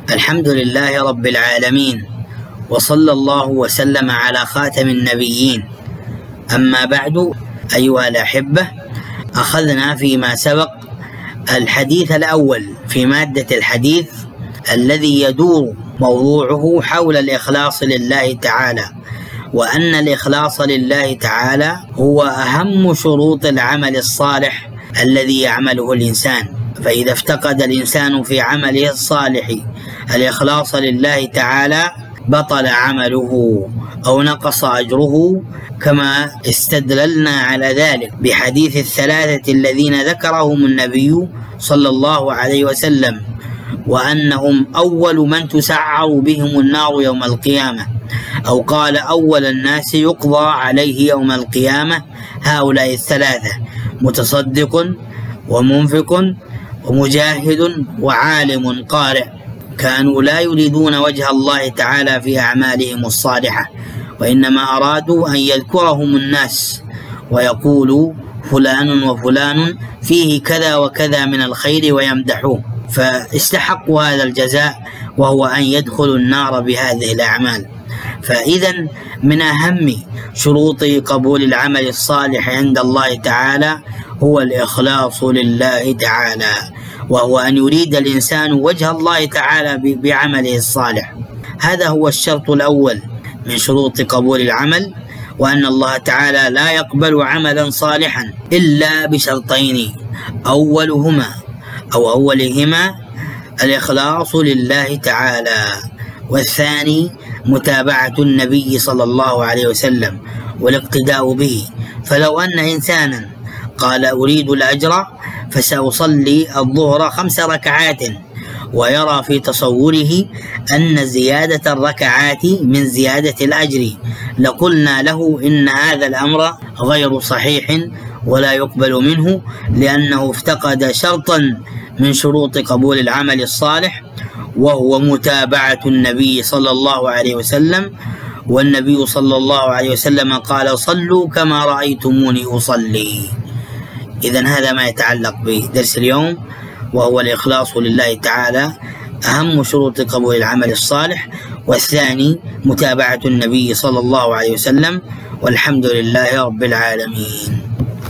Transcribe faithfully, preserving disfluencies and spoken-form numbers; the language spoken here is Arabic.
الحمد لله رب العالمين، وصلى الله وسلم على خاتم النبيين. أما بعد، أيها الأحبة، أخذنا فيما سبق الحديث الأول في مادة الحديث الذي يدور موضوعه حول الإخلاص لله تعالى، وأن الإخلاص لله تعالى هو أهم شروط العمل الصالح الذي يعمله الإنسان. فإذا افتقد الإنسان في عمله الصالح الإخلاص لله تعالى بطل عمله أو نقص أجره، كما استدللنا على ذلك بحديث الثلاثة الذين ذكرهم النبي صلى الله عليه وسلم، وأنهم أول من تسعر بهم النار يوم القيامة، أو قال أول الناس يقضى عليه يوم القيامة هؤلاء الثلاثة: متصدق ومنفق ومجاهد وعالم قارئ. كانوا لا يريدون وجه الله تعالى في أعمالهم الصالحة، وإنما أرادوا أن يذكرهم الناس ويقولوا فلان وفلان فيه كذا وكذا من الخير ويمدحوه، فاستحقوا هذا الجزاء، وهو أن يدخلوا النار بهذه الأعمال. فإذا من أهم شروط قبول العمل الصالح عند الله تعالى هو الإخلاص لله تعالى، وهو أن يريد الإنسان وجه الله تعالى بعمله الصالح. هذا هو الشرط الأول من شروط قبول العمل، وأن الله تعالى لا يقبل عملا صالحا إلا بشرطين: أولهما أو أولهما الإخلاص لله تعالى، والثاني متابعة النبي صلى الله عليه وسلم والاقتداء به. فلو أن إنسانا قال أريد الأجر فسأصلي الظهر خمس ركعات، ويرى في تصوره أن زيادة الركعات من زيادة الأجر، لقلنا له إن هذا الأمر غير صحيح ولا يقبل منه، لأنه افتقد شرطا من شروط قبول العمل الصالح، وهو متابعة النبي صلى الله عليه وسلم. والنبي صلى الله عليه وسلم قال: صلوا كما رأيتموني أصلي. إذن هذا ما يتعلق بدرس اليوم، وهو الإخلاص لله تعالى، أهم شروط قبول العمل الصالح، والثاني متابعة النبي صلى الله عليه وسلم. والحمد لله رب العالمين.